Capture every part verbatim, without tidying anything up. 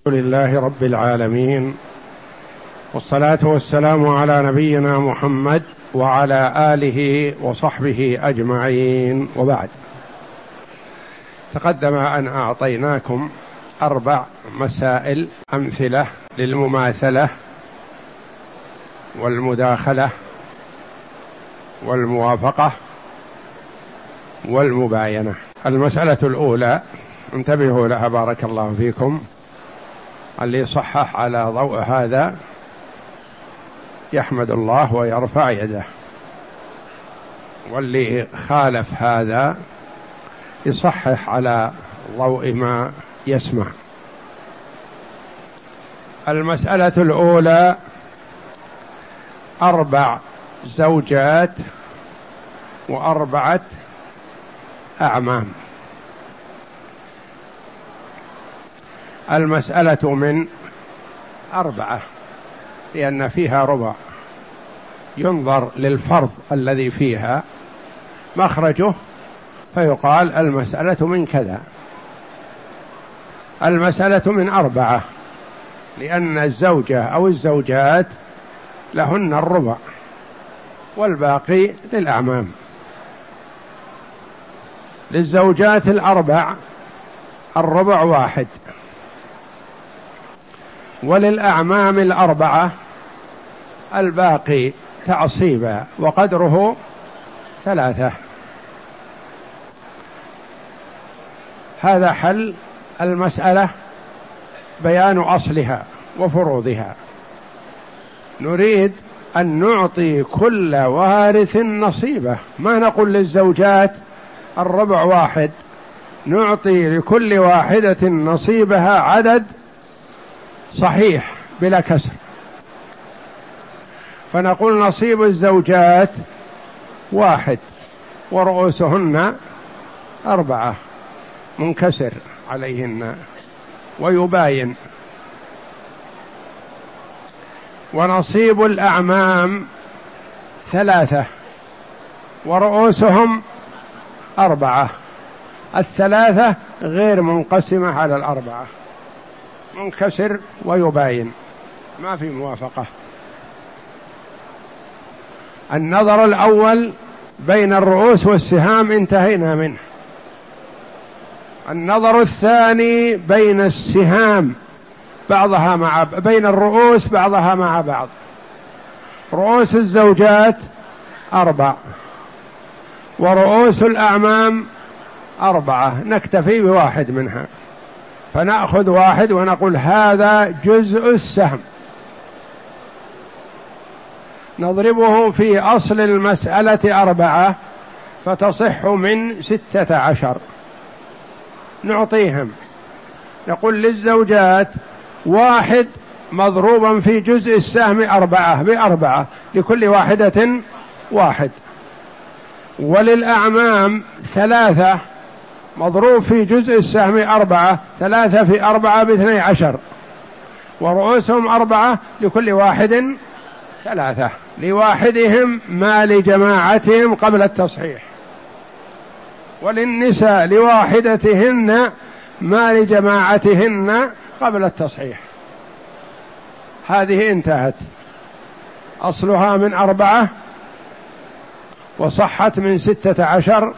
لله رب العالمين، والصلاة والسلام على نبينا محمد وعلى آله وصحبه أجمعين، وبعد. تقدم أن أعطيناكم أربع مسائل أمثلة للمماثلة والمداخلة والموافقة والمباينة. المسألة الأولى انتبهوا لها بارك الله فيكم، اللي صحح على ضوء هذا يحمد الله ويرفع يده، واللي خالف هذا يصحح على ضوء ما يسمع. المسألة الأولى: أربع زوجات وأربعة أعمام. المسألة من أربعة لأن فيها ربع، ينظر للفرض الذي فيها مخرجه فيقال المسألة من كذا. المسألة من أربعة لأن الزوجة أو الزوجات لهن الربع والباقي للأعمام. للزوجات الأربع الربع واحد، وللأعمام الأربعة الباقي تعصيبا وقدره ثلاثة. هذا حل المسألة، بيان أصلها وفروضها. نريد أن نعطي كل وارث نصيبه، ما نقول للزوجات الربع واحد، نعطي لكل واحدة نصيبها عدد صحيح بلا كسر. فنقول نصيب الزوجات واحد ورؤوسهن أربعة منكسر عليهن ويباين. ونصيب الأعمام ثلاثة ورؤوسهم أربعة، الثلاثة غير منقسمة على الأربعة، منكسر ويباين، ما في موافقة. النظر الأول بين الرؤوس والسهام انتهينا منه. النظر الثاني بين السهام بعضها مع بين الرؤوس بعضها مع بعض. رؤوس الزوجات أربع ورؤوس الأعمام أربعة، نكتفي بواحد منها، فنأخذ واحد ونقول هذا جزء السهم، نضربه في أصل المسألة أربعة فتصح من ستة عشر. نعطيهم، نقول للزوجات واحد مضروبا في جزء السهم أربعة بأربعة، لكل واحدة واحد. وللأعمام ثلاثة مضروب في جزء السهم أربعة، ثلاثة في أربعة باثني عشر، ورؤوسهم أربعة، لكل واحد ثلاثة، لواحدهم ما لجماعتهم قبل التصحيح. وللنساء لواحدتهن ما لجماعتهن قبل التصحيح. هذه انتهت، أصلها من أربعة وصحت من ستة عشر.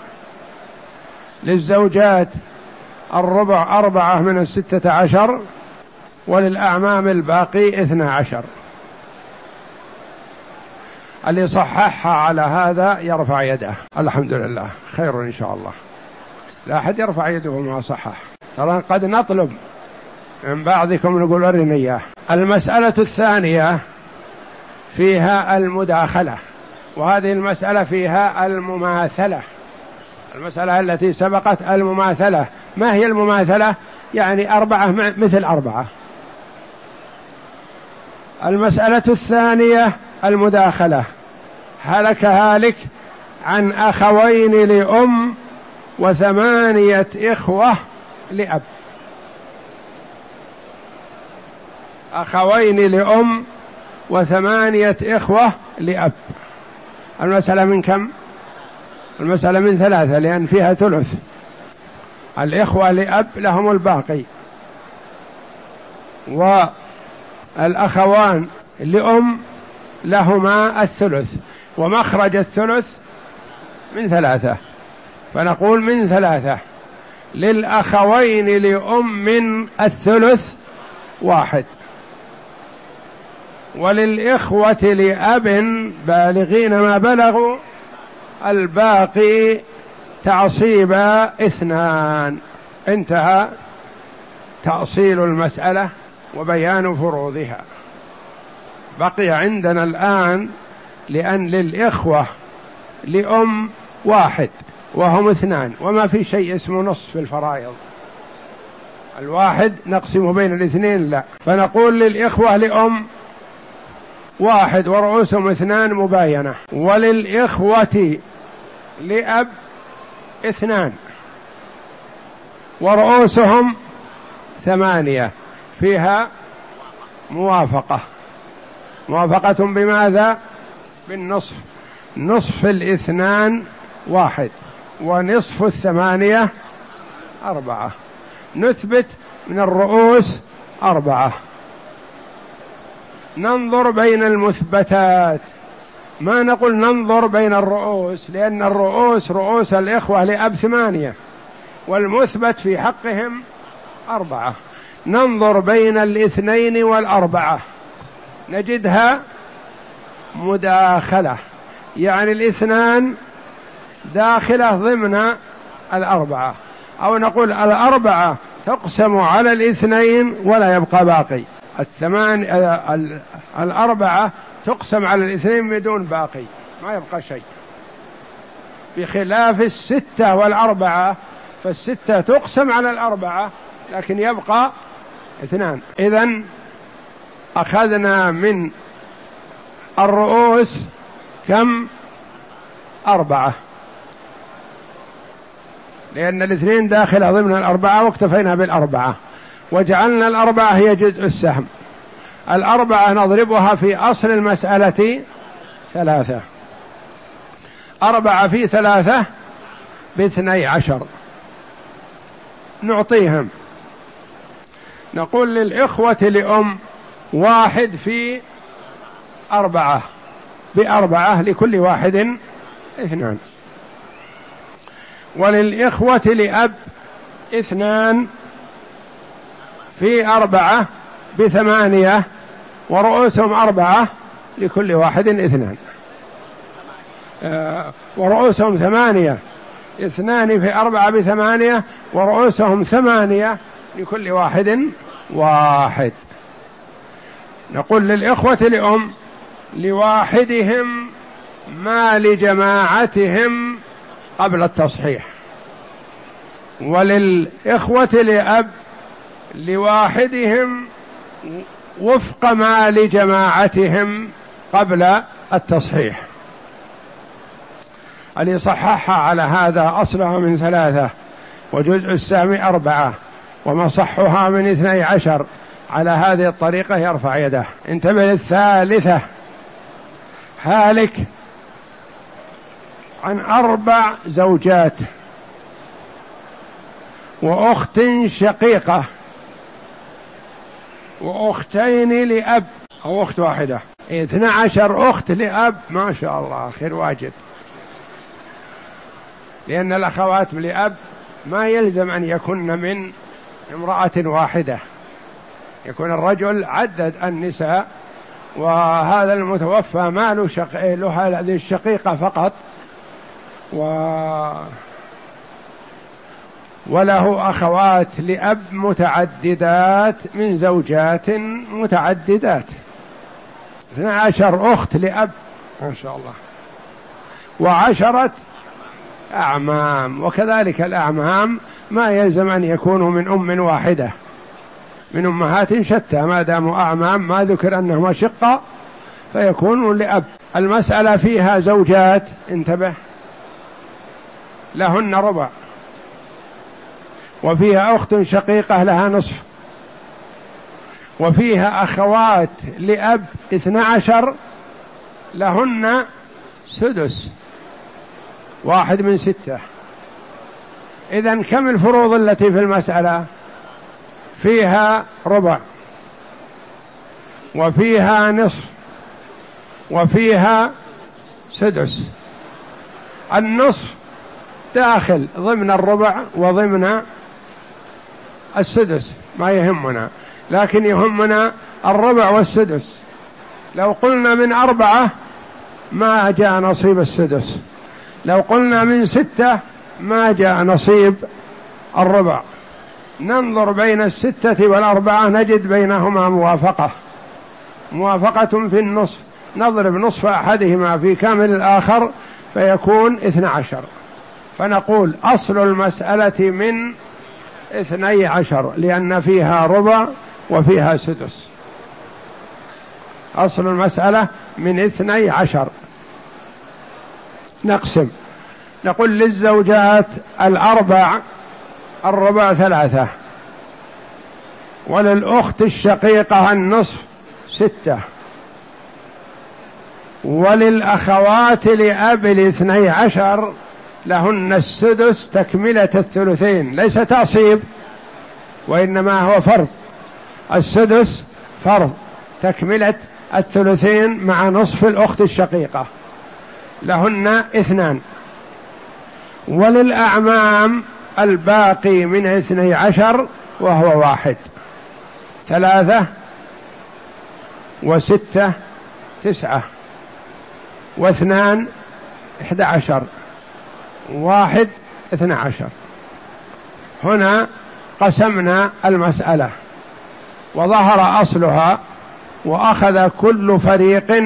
للزوجات الربع أربعة من الستة عشر، وللأعمام الباقي اثنى عشر. اللي صححها على هذا يرفع يده. الحمد لله، خير إن شاء الله. لا أحد يرفع يده ما صحح، ترى قد نطلب من بعضكم نقول أرني إياه. المسألة الثانية فيها المداخلة، وهذه المسألة فيها المماثلة. المسألة التي سبقت المماثلة. ما هي المماثلة؟ يعني أربعة مثل أربعة. المسألة الثانية المداخلة. هلك هالك عن أخوين لأم وثمانية إخوة لأب. أخوين لأم وثمانية إخوة لأب. المسألة من كم؟ المسألة من ثلاثة، لأن فيها ثلث. الإخوة لأب لهم الباقي، والأخوان لأم لهما الثلث، ومخرج الثلث من ثلاثة، فنقول من ثلاثة. للأخوين لأم الثلث واحد، وللإخوة لأب بالغين ما بلغوا الباقي تعصيبا اثنان. انتهى تأصيل المسألة وبيان فروضها. بقي عندنا الآن لأن للإخوة لأم واحد وهم اثنان، وما في شيء اسمه نصف في الفرائض، الواحد نقسم بين الاثنين لا، فنقول للإخوة لأم واحد ورؤوسهم اثنان مباينة، وللإخوة لأب اثنان ورؤوسهم ثمانية، فيها موافقة. موافقة بماذا؟ بالنصف. نصف الاثنان واحد، ونصف الثمانية أربعة. نثبت من الرؤوس أربعة. ننظر بين المثبتات، ما نقول ننظر بين الرؤوس، لأن الرؤوس رؤوس الإخوة لأب ثمانية، والمثبت في حقهم أربعة. ننظر بين الاثنين والأربعة نجدها مداخلة، يعني الاثنان داخلة ضمن الأربعة، أو نقول الأربعة تقسم على الاثنين ولا يبقى باقي. الثمان الأربعة تقسم على الاثنين بدون باقي، ما يبقى شيء، بخلاف الستة والأربعة، فالستة تقسم على الأربعة لكن يبقى اثنان. إذن أخذنا من الرؤوس كم؟ أربعة، لأن الاثنين داخل ضمن الأربعة، واكتفينا بالأربعة وجعلنا الأربعة هي جزء السهم. الأربعة نضربها في أصل المسألة ثلاثة، أربعة في ثلاثة باثني عشر، نعطيهم. نقول للإخوة لأم واحد في أربعة بأربعة، لكل واحد اثنان. وللإخوة لأب اثنان في أربعة بثمانية، ورؤوسهم أربعة لكل واحد اثنان. آه ورؤوسهم ثمانية، اثنان في أربعة بثمانية، ورؤوسهم ثمانية لكل واحد واحد. نقول للإخوة لأم لواحدهم ما لجماعتهم قبل التصحيح، وللإخوة لأب لواحدهم وفق ما لجماعتهم قبل التصحيح. اللي صححها على هذا أصلها من ثلاثة، وجزء السهم أربعة، ومصحها من اثني عشر، على هذه الطريقة يرفع يده. انتبه للثالثة، هالك عن أربع زوجات وأخت شقيقة وأختين لأب، أو أخت واحدة، اثنى عشر أخت لأب، ما شاء الله خير واجد. لأن الأخوات لأب ما يلزم أن يكن من امرأة واحدة، يكون الرجل عدد النساء، وهذا المتوفى ما له شق... له هذه الشقيقة فقط، و... وله أخوات لأب متعددات من زوجات متعددات، اثنى عشر أخت لأب ما شاء الله، وعشرة أعمام. وكذلك الأعمام ما يلزم أن يكونوا من أم واحدة، من أمهات شتى، ما داموا أعمام ما ذكر أنهم أشقة فيكونوا لأب. المسألة فيها زوجات، انتبه، لهن ربع، وفيها أخت شقيقة لها نصف، وفيها أخوات لأب اثنى عشر لهن سدس، واحد من ستة. إذن كم الفروض التي في المسألة؟ فيها ربع وفيها نصف وفيها سدس. النصف داخل ضمن الربع وضمن السدس، ما يهمنا، لكن يهمنا الربع والسدس. لو قلنا من أربعة ما جاء نصيب السدس، لو قلنا من ستة ما جاء نصيب الربع. ننظر بين الستة والأربعة نجد بينهما موافقة، موافقة في النصف، نضرب نصف أحدهما في كامل الآخر فيكون اثنى عشر، فنقول أصل المسألة من اثني عشر لأن فيها ربع وفيها سدس. أصل المسألة من اثني عشر. نقسم، نقول للزوجات الأربع الربع ثلاثة، وللأخت الشقيقة النصف ستة، وللأخوات لأب الاثني عشر لهن السدس تكملة الثلثين، ليس تعصيب وإنما هو فرض، السدس فرض تكملة الثلثين مع نصف الأخت الشقيقة لهن اثنان. وللأعمام الباقي من اثني عشر وهو واحد، ثلاثة وستة تسعة، واثنان احدى عشر، واحد اثنى عشر. هنا قسمنا المسألة وظهر أصلها، وأخذ كل فريق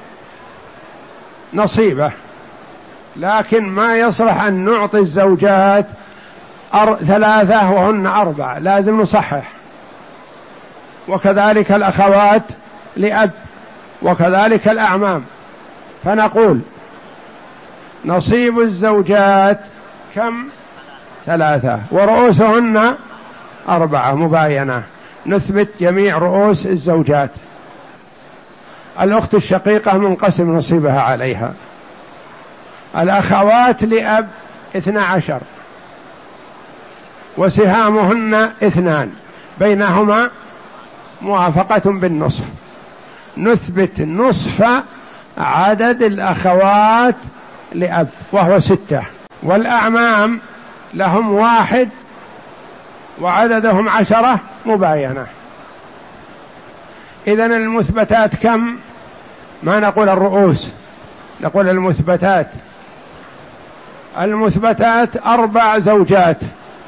نصيبه، لكن ما يصلح أن نعطي الزوجات أر... ثلاثة وهن أربع، لازم نصحح. وكذلك الأخوات لأب، وكذلك الأعمام. فنقول نصيب الزوجات كم؟ ثلاثة، ورؤوسهن أربعة مباينة، نثبت جميع رؤوس الزوجات. الأخت الشقيقة منقسم نصيبها عليها. الأخوات لأب اثنى عشر وسهامهن اثنان، بينهما موافقة بالنصف، نثبت نصف عدد الأخوات لأب وهو ستة. والأعمام لهم واحد وعددهم عشرة مباينة. إذن المثبتات كم؟ ما نقول الرؤوس، نقول المثبتات. المثبتات أربع زوجات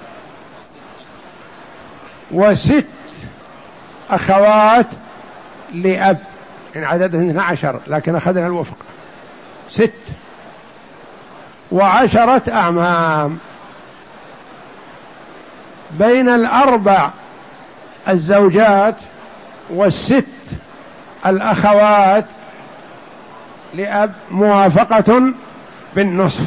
وست أخوات لأب، إن عددهم اثنى عشر لكن أخذنا الوفق، ست، وعشرة أعمام. بين الأربع الزوجات والست الأخوات لأب موافقة بالنصف،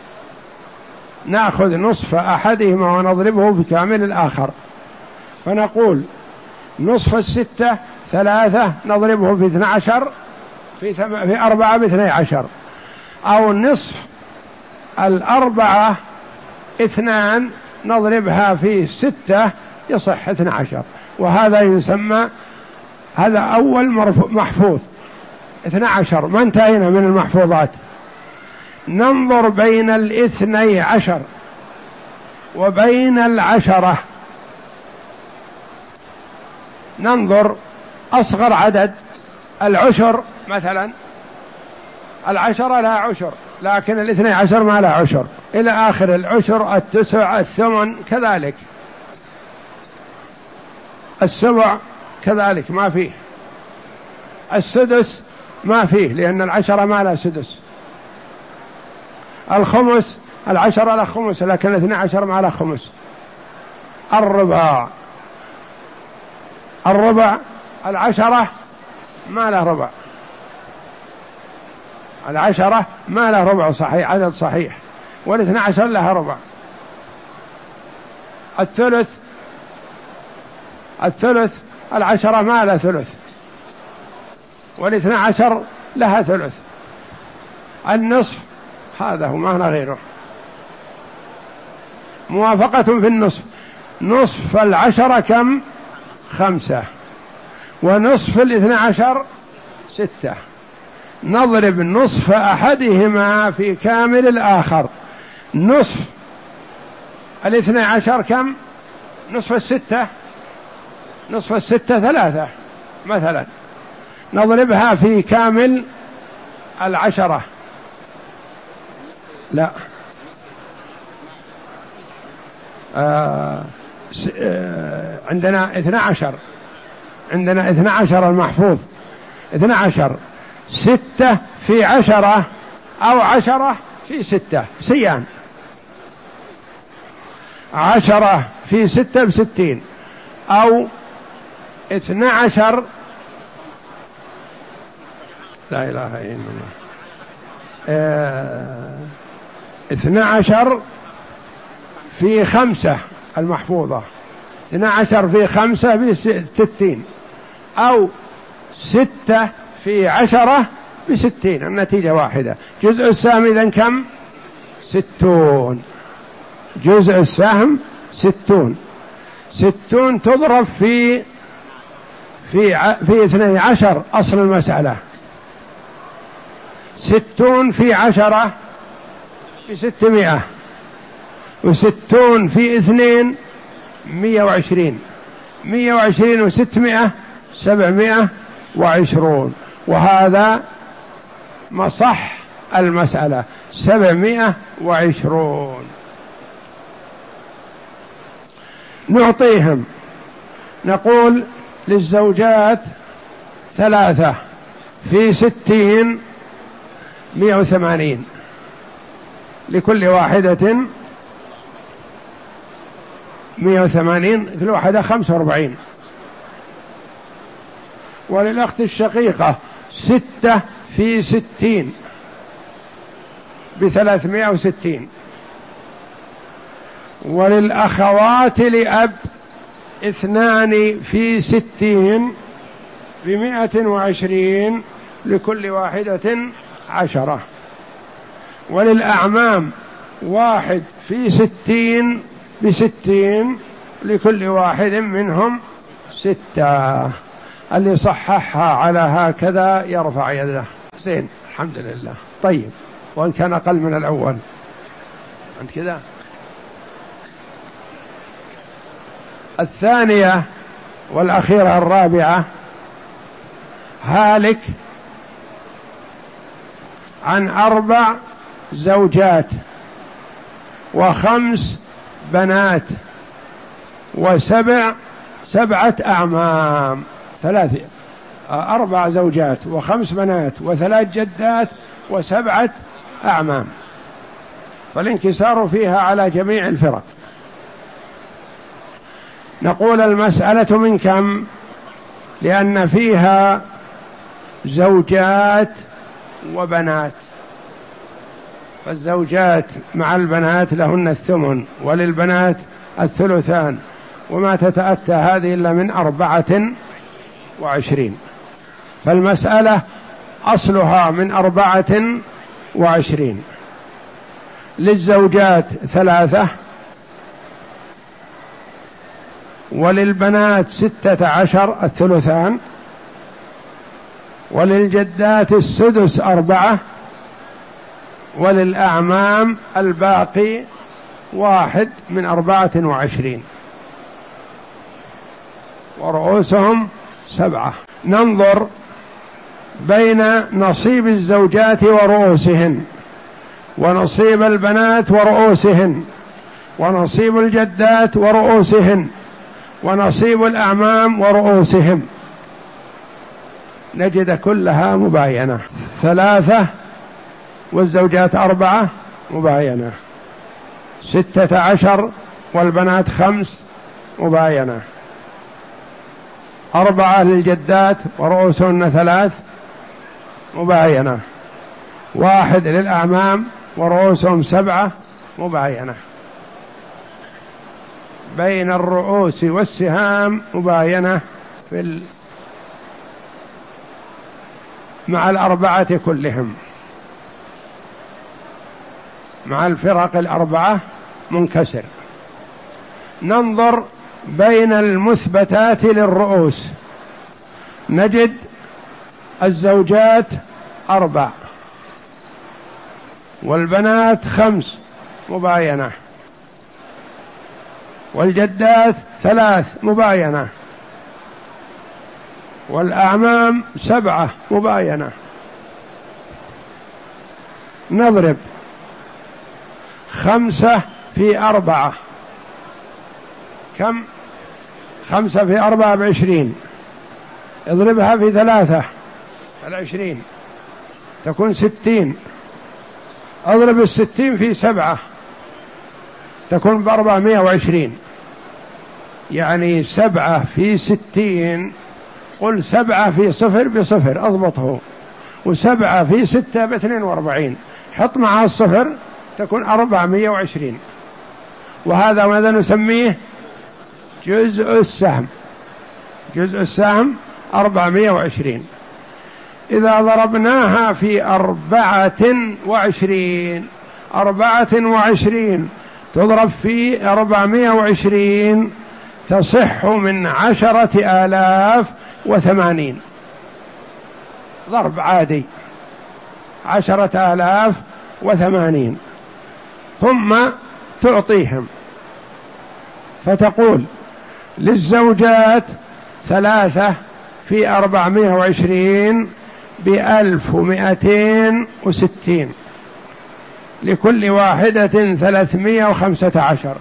نأخذ نصف أحدهما ونضربه بكامل الآخر، فنقول نصف الستة ثلاثة نضربه في اثنى عشر في, ثم... في أربعة باثني عشر، أو نصف الأربعة اثنان نضربها في ستة يصح اثنى عشر. وهذا يسمى، هذا أول محفوظ اثنى عشر، ما انتهينا من المحفوظات. ننظر بين الاثني عشر وبين العشرة، ننظر أصغر عدد العشر مثلا، العشرة لا عشر لكن الاثني عشر ما لا عشر، إلى آخر العشر، التسع، الثمن كذلك، السبع كذلك ما فيه، السدس ما فيه لأن العشرة ما لا سدس، الخمس العشرة لا خمس لكن الاثني عشر ما لا خمس، الربع الربع العشرة ما له ربع، العشرة ما له ربع صحيح، عدد صحيح، والاثنى عشر لها ربع. الثلث الثلث العشرة ما له ثلث، والاثنى عشر لها ثلث. النصف هذا هو ما هنا غيره، موافقة في النصف. نصف العشرة كم؟ خمسة، ونصف الاثنى عشر ستة، نضرب نصف أحدهما في كامل الآخر. نصف الاثنى عشر كم؟ نصف الستة، نصف الستة ثلاثة مثلا، نضربها في كامل العشرة. لا آه آه عندنا اثنى عشر، عندنا اثنى عشر المحفوظ، اثنى عشر ستة في عشرة أو عشرة في ستة سيان، عشرة في ستة بستين، أو اثنى عشر، لا إله إلا الله، اه اثنى عشر في خمسة المحفوظة، اثنى عشر في خمسة بستين، أو ستة في عشرة بستين، النتيجة واحدة. جزء السهم إذن كم؟ ستون. جزء السهم ستون. ستون تضرب في في في اثني عشر، أصل المسألة ستون في عشرة بستمائة، وستون في اثنين مية وعشرين، مية وعشرين وستمائة سبعمائة وعشرون، وهذا مصح المسألة سبعمائة وعشرون. نعطيهم، نقول للزوجات ثلاثة في ستين مئة وثمانين، لكل واحدة مئة وثمانين، كل واحدة خمسة وأربعين. وللأخت الشقيقة ستة في ستين بثلاثمائة وستين. وللأخوات لأب اثنان في ستين بمائة وعشرين، لكل واحدة عشرة. وللأعمام واحد في ستين بستين، لكل واحد منهم ستة. اللي صححها على هكذا يرفع يده. زين، الحمد لله. طيب، وإن كان أقل من الأول أنت كذا. الثانية والأخيرة الرابعة، هالك عن أربع زوجات وخمس بنات وسبع سبعة أعمام، ثلاثة أربع زوجات وخمس بنات وثلاث جدات وسبعة أعمام، فالانكسار فيها على جميع الفرق. نقول المسألة من كم؟ لأن فيها زوجات وبنات، فالزوجات مع البنات لهن الثمن، وللبنات الثلثان، وما تتأتى هذه إلا من أربعة وعشرين. فالمسألة أصلها من أربعة وعشرين. للزوجات ثلاثة، وللبنات ستة عشر الثلثان، وللجدات السدس أربعة، وللأعمام الباقي واحد من أربعة وعشرين، ورؤوسهم سبعة. ننظر بين نصيب الزوجات ورؤوسهن، ونصيب البنات ورؤوسهن، ونصيب الجدات ورؤوسهن، ونصيب الأعمام ورؤوسهم، نجد كلها مباينة. ثلاثة والزوجات أربعة مباينة، ستة عشر والبنات خمس مباينة، أربعة للجدات ورؤوسهن ثلاث مباينة، واحد للأعمام ورؤوسهم سبعة مباينة. بين الرؤوس والسهام مباينة في ال... مع الأربعة كلهم، مع الفرق الأربعة منكسر. ننظر بين المثبتات للرؤوس، نجد الزوجات أربع والبنات خمس مباينة، والجدات ثلاث مباينة، والأعمام سبعة مباينة. نضرب خمسة في أربعة، كم؟ خمسة في أربعة بعشرين، اضربها في ثلاثة العشرين تكون ستين، اضرب الستين في سبعة تكون بأربعمائة وعشرين، يعني سبعة في ستين، قل سبعة في صفر بصفر اضبطه، وسبعة في ستة باثنين واربعين، حط مع الصفر تكون أربعمائة وعشرين. وهذا ماذا نسميه؟ جزء السهم. جزء السهم أربعمائة وعشرين. إذا ضربناها في أربعة وعشرين، أربعة وعشرين تضرب في أربعمائة وعشرين تصح من عشرة آلاف وثمانين، ضرب عادي عشرة آلاف وثمانين. ثم تعطيهم فتقول للزوجات ثلاثة في أربعمائة وعشرين بألف ومائتين وستين، لكل واحدة ثلاثمائة وخمسة عشر.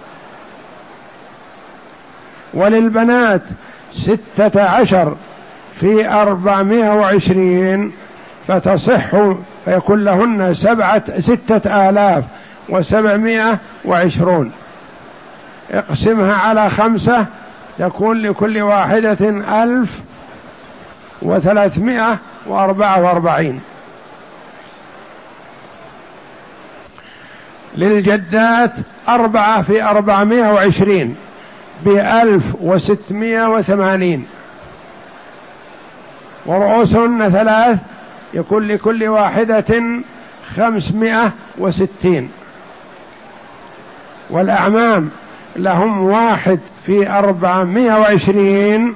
وللبنات ستة عشر في أربعمائة وعشرين فتصح فيكون لهن سبعة ستة آلاف وسبعمائة وعشرون، اقسمها على خمسة تكون لكل واحدة ألف وثلاثمائة وأربعة وأربعين. للجدات أربعة في أربعمائة وعشرين بألف وستمائة وثمانين، ورؤوسهن ثلاث يكون لكل واحدة خمسمائة وستين. والأعمام لهم واحد في أربعمائة وعشرين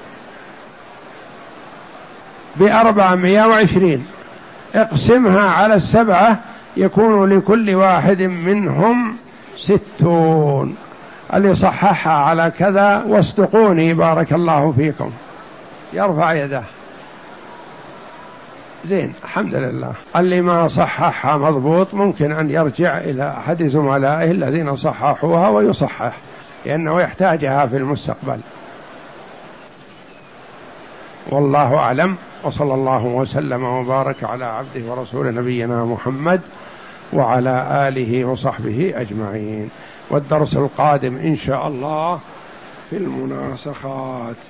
بأربعمائة وعشرين، اقسمها على السبعة يكون لكل واحد منهم ستون. اللي صححها على كذا واصدقوني بارك الله فيكم يرفع يده. زين الحمد لله. اللي ما صححها مضبوط ممكن أن يرجع إلى أحد زملائه الذين صححوها ويصحح، لأنه يحتاجها في المستقبل. والله أعلم، وصلى الله وسلم وبارك على عبده ورسوله نبينا محمد وعلى آله وصحبه أجمعين. والدرس القادم إن شاء الله في المناسخات.